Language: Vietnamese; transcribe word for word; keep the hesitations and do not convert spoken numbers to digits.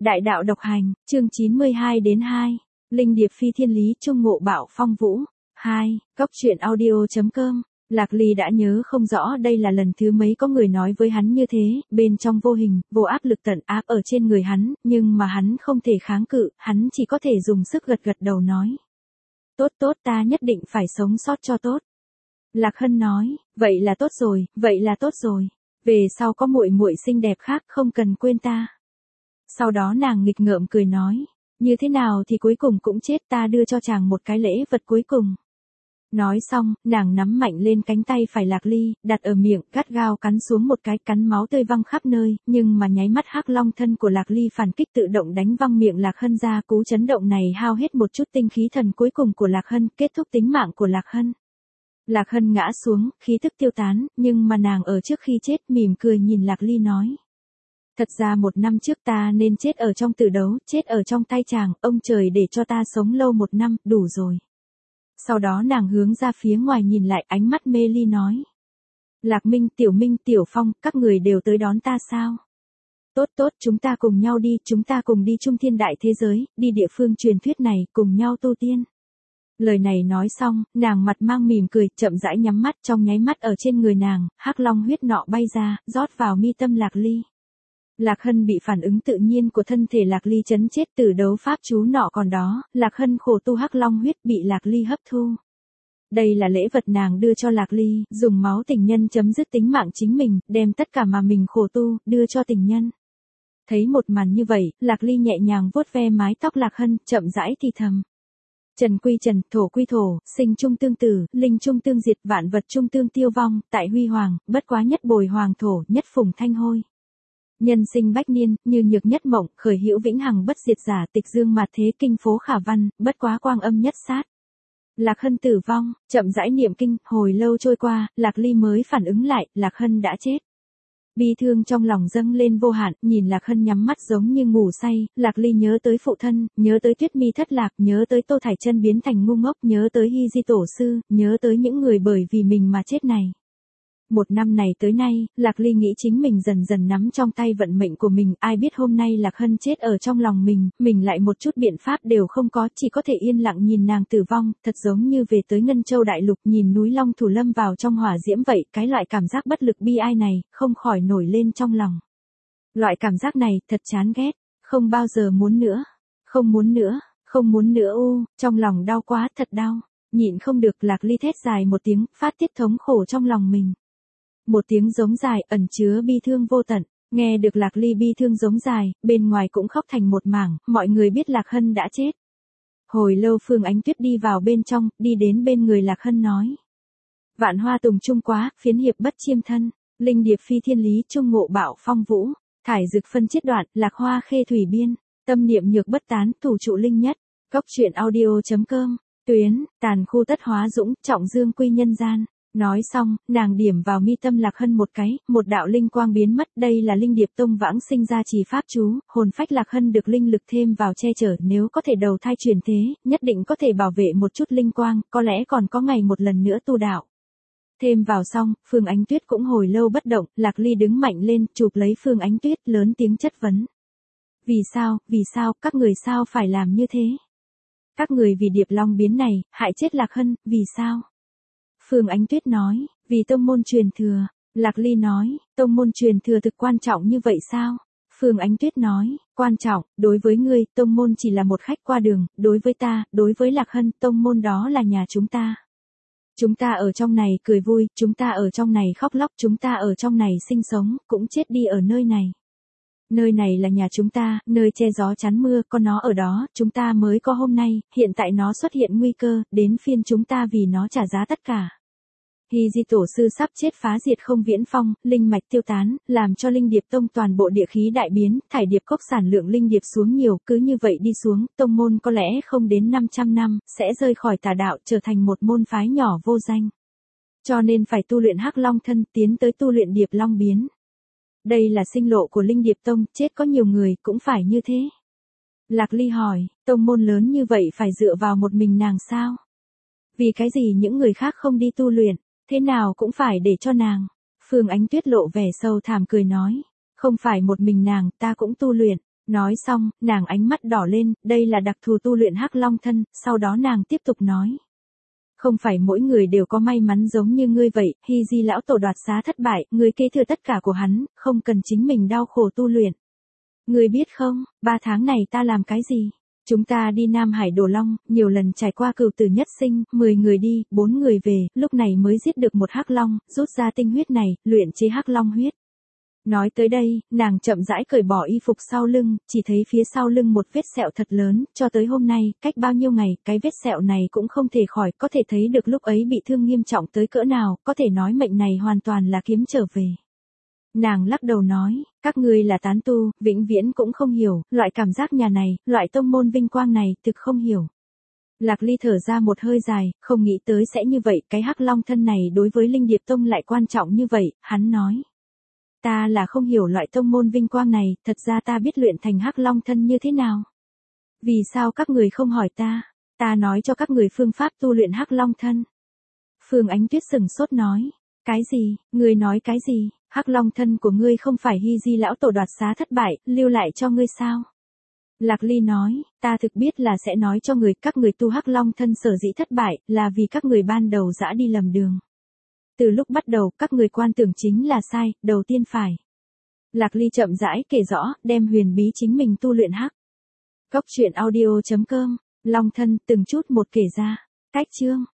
Đại đạo độc hành, chương chín mươi hai đến hai. Linh điệp phi thiên lý trung ngộ bạo phong vũ. hai. Góc truyện audio chấm com. Lạc Ly đã nhớ không rõ đây là lần thứ mấy có người nói với hắn như thế, bên trong vô hình, vô áp lực tận áp ở trên người hắn, nhưng mà hắn không thể kháng cự, hắn chỉ có thể dùng sức gật gật đầu nói. Tốt tốt, ta nhất định phải sống sót cho tốt. Lạc Hân nói, vậy là tốt rồi, vậy là tốt rồi. Về sau có muội muội xinh đẹp khác không cần quên ta. Sau đó nàng nghịch ngợm cười nói, như thế nào thì cuối cùng cũng chết, ta đưa cho chàng một cái lễ vật cuối cùng. Nói xong, nàng nắm mạnh lên cánh tay phải Lạc Ly, đặt ở miệng, gắt gao cắn xuống một cái, cắn máu tươi văng khắp nơi, nhưng mà nháy mắt hắc long thân của Lạc Ly phản kích tự động đánh văng miệng Lạc Hân ra, cú chấn động này hao hết một chút tinh khí thần cuối cùng của Lạc Hân, kết thúc tính mạng của Lạc Hân. Lạc Hân ngã xuống, khí tức tiêu tán, nhưng mà nàng ở trước khi chết mỉm cười nhìn Lạc Ly nói. Thật ra một năm trước ta nên chết ở trong tử đấu, chết ở trong tay chàng, ông trời để cho ta sống lâu một năm, đủ rồi. Sau đó nàng hướng ra phía ngoài nhìn lại, ánh mắt mê ly nói. Lạc Minh, Tiểu Minh, Tiểu Phong, các người đều tới đón ta sao? Tốt tốt, chúng ta cùng nhau đi, chúng ta cùng đi trung thiên đại thế giới, đi địa phương truyền thuyết này, cùng nhau tu tiên. Lời này nói xong, nàng mặt mang mỉm cười, chậm rãi nhắm mắt, trong nháy mắt ở trên người nàng, hắc long huyết nọ bay ra, rót vào mi tâm Lạc Ly. Lạc Hân bị phản ứng tự nhiên của thân thể Lạc Ly chấn chết, từ đấu pháp chú nọ còn đó, Lạc Hân khổ tu hắc long huyết bị Lạc Ly hấp thu. Đây là lễ vật nàng đưa cho Lạc Ly, dùng máu tình nhân chấm dứt tính mạng chính mình, đem tất cả mà mình khổ tu, đưa cho tình nhân. Thấy một màn như vậy, Lạc Ly nhẹ nhàng vuốt ve mái tóc Lạc Hân, chậm rãi thì thầm. Trần quy trần, thổ quy thổ, sinh chung tương tử, linh chung tương diệt, vạn vật chung tương tiêu vong, tại huy hoàng, bất quá nhất bồi hoàng thổ, nhất phùng thanh hôi. Nhân sinh bách niên, như nhược nhất mộng, khởi hữu vĩnh hằng bất diệt giả, tịch dương mạt thế kinh phố khả văn, bất quá quang âm nhất sát. Lạc Hân tử vong, chậm rãi niệm kinh, hồi lâu trôi qua, Lạc Ly mới phản ứng lại, Lạc Hân đã chết. Bi thương trong lòng dâng lên vô hạn, nhìn Lạc Hân nhắm mắt giống như ngủ say, Lạc Ly nhớ tới phụ thân, nhớ tới Tuyết Mi thất lạc, nhớ tới Tô Thải Chân biến thành ngu ngốc, nhớ tới Hy Di tổ sư, nhớ tới những người bởi vì mình mà chết này. Một năm này tới nay, Lạc Ly nghĩ chính mình dần dần nắm trong tay vận mệnh của mình, ai biết hôm nay Lạc Hân chết ở trong lòng mình, mình lại một chút biện pháp đều không có, chỉ có thể yên lặng nhìn nàng tử vong, thật giống như về tới Ngân Châu Đại Lục nhìn núi Long Thủ lâm vào trong hỏa diễm vậy, cái loại cảm giác bất lực bi ai này, không khỏi nổi lên trong lòng. Loại cảm giác này, thật chán ghét, không bao giờ muốn nữa, không muốn nữa, không muốn nữa u, trong lòng đau quá, thật đau, nhịn không được Lạc Ly thét dài một tiếng, phát tiết thống khổ trong lòng mình. Một tiếng giống dài, ẩn chứa bi thương vô tận, nghe được Lạc Ly bi thương giống dài, bên ngoài cũng khóc thành một mảng, mọi người biết Lạc Hân đã chết. Hồi lâu Phương Ánh Tuyết đi vào bên trong, đi đến bên người Lạc Hân nói. Vạn hoa tùng trung quá, phiến hiệp bất chiêm thân, linh điệp phi thiên lý trung ngộ bạo phong vũ, thải dực phân chiết đoạn, lạc hoa khê thủy biên, tâm niệm nhược bất tán, thủ trụ linh nhất, góc truyện audio chấm com, tuyến, tàn khu tất hóa dũng, trọng dương quy nhân gian. Nói xong, nàng điểm vào mi tâm Lạc Hân một cái, một đạo linh quang biến mất, đây là linh điệp tông vãng sinh ra trì pháp chú, hồn phách Lạc Hân được linh lực thêm vào che chở, nếu có thể đầu thai chuyển thế, nhất định có thể bảo vệ một chút linh quang, có lẽ còn có ngày một lần nữa tu đạo. Thêm vào xong, Phương Ánh Tuyết cũng hồi lâu bất động, Lạc Ly đứng mạnh lên, chụp lấy Phương Ánh Tuyết, lớn tiếng chất vấn. Vì sao, vì sao, các người sao phải làm như thế? Các người vì điệp long biến này, hại chết Lạc Hân, vì sao? Phương Ánh Tuyết nói, vì tông môn truyền thừa. Lạc Ly nói, tông môn truyền thừa thực quan trọng như vậy sao? Phương Ánh Tuyết nói, quan trọng, đối với ngươi, tông môn chỉ là một khách qua đường, đối với ta, đối với Lạc Hân, tông môn đó là nhà chúng ta. Chúng ta ở trong này cười vui, chúng ta ở trong này khóc lóc, chúng ta ở trong này sinh sống, cũng chết đi ở nơi này. Nơi này là nhà chúng ta, nơi che gió chắn mưa, có nó ở đó, chúng ta mới có hôm nay, hiện tại nó xuất hiện nguy cơ, đến phiên chúng ta vì nó trả giá tất cả. Hy Di tổ sư sắp chết phá diệt không viễn phong, linh mạch tiêu tán, làm cho linh điệp tông toàn bộ địa khí đại biến, thải điệp cốc sản lượng linh điệp xuống nhiều, cứ như vậy đi xuống, tông môn có lẽ không đến năm trăm năm, sẽ rơi khỏi tà đạo trở thành một môn phái nhỏ vô danh. Cho nên phải tu luyện hắc long thân, tiến tới tu luyện điệp long biến. Đây là sinh lộ của linh điệp tông, chết có nhiều người, cũng phải như thế. Lạc Ly hỏi, tông môn lớn như vậy phải dựa vào một mình nàng sao? Vì cái gì những người khác không đi tu luyện, thế nào cũng phải để cho nàng? Phương Ánh Tuyết lộ vẻ sâu thẳm cười nói, không phải một mình nàng, ta cũng tu luyện. Nói xong, nàng ánh mắt đỏ lên, đây là đặc thù tu luyện Hắc Long thân, sau đó nàng tiếp tục nói. Không phải mỗi người đều có may mắn giống như ngươi vậy, Hy Di lão tổ đoạt xá thất bại, ngươi kế thừa tất cả của hắn, không cần chính mình đau khổ tu luyện. Ngươi biết không, ba tháng này ta làm cái gì? Chúng ta đi Nam Hải Đồ Long, nhiều lần trải qua cửu tử nhất sinh, mười người đi, bốn người về, lúc này mới giết được một Hắc Long, rút ra tinh huyết này, luyện chế Hắc Long huyết. Nói tới đây, nàng chậm rãi cởi bỏ y phục sau lưng, chỉ thấy phía sau lưng một vết sẹo thật lớn, cho tới hôm nay, cách bao nhiêu ngày, cái vết sẹo này cũng không thể khỏi, có thể thấy được lúc ấy bị thương nghiêm trọng tới cỡ nào, có thể nói mệnh này hoàn toàn là kiếm trở về. Nàng lắc đầu nói, các ngươi là tán tu, vĩnh viễn cũng không hiểu, loại cảm giác nhà này, loại tông môn vinh quang này, thực không hiểu. Lạc Ly thở ra một hơi dài, không nghĩ tới sẽ như vậy, cái Hắc Long thân này đối với Linh Điệp Tông lại quan trọng như vậy, hắn nói. Ta là không hiểu loại tông môn vinh quang này, thật ra ta biết luyện thành Hắc Long thân như thế nào. Vì sao các người không hỏi ta, ta nói cho các người phương pháp tu luyện Hắc Long thân. Phương Ánh Tuyết sừng sốt nói, cái gì, ngươi nói cái gì, Hắc Long thân của ngươi không phải Hy Di lão tổ đoạt xá thất bại, lưu lại cho ngươi sao? Lạc Ly nói, ta thực biết là sẽ nói cho người, các người tu Hắc Long thân sở dĩ thất bại, là vì các người ban đầu dã đi lầm đường. Từ lúc bắt đầu, các người quan tưởng chính là sai, đầu tiên phải. Lạc Ly chậm rãi kể rõ, đem huyền bí chính mình tu luyện hắc. Góc truyện audio chấm com, Long thân, từng chút một kể ra. Cách chương.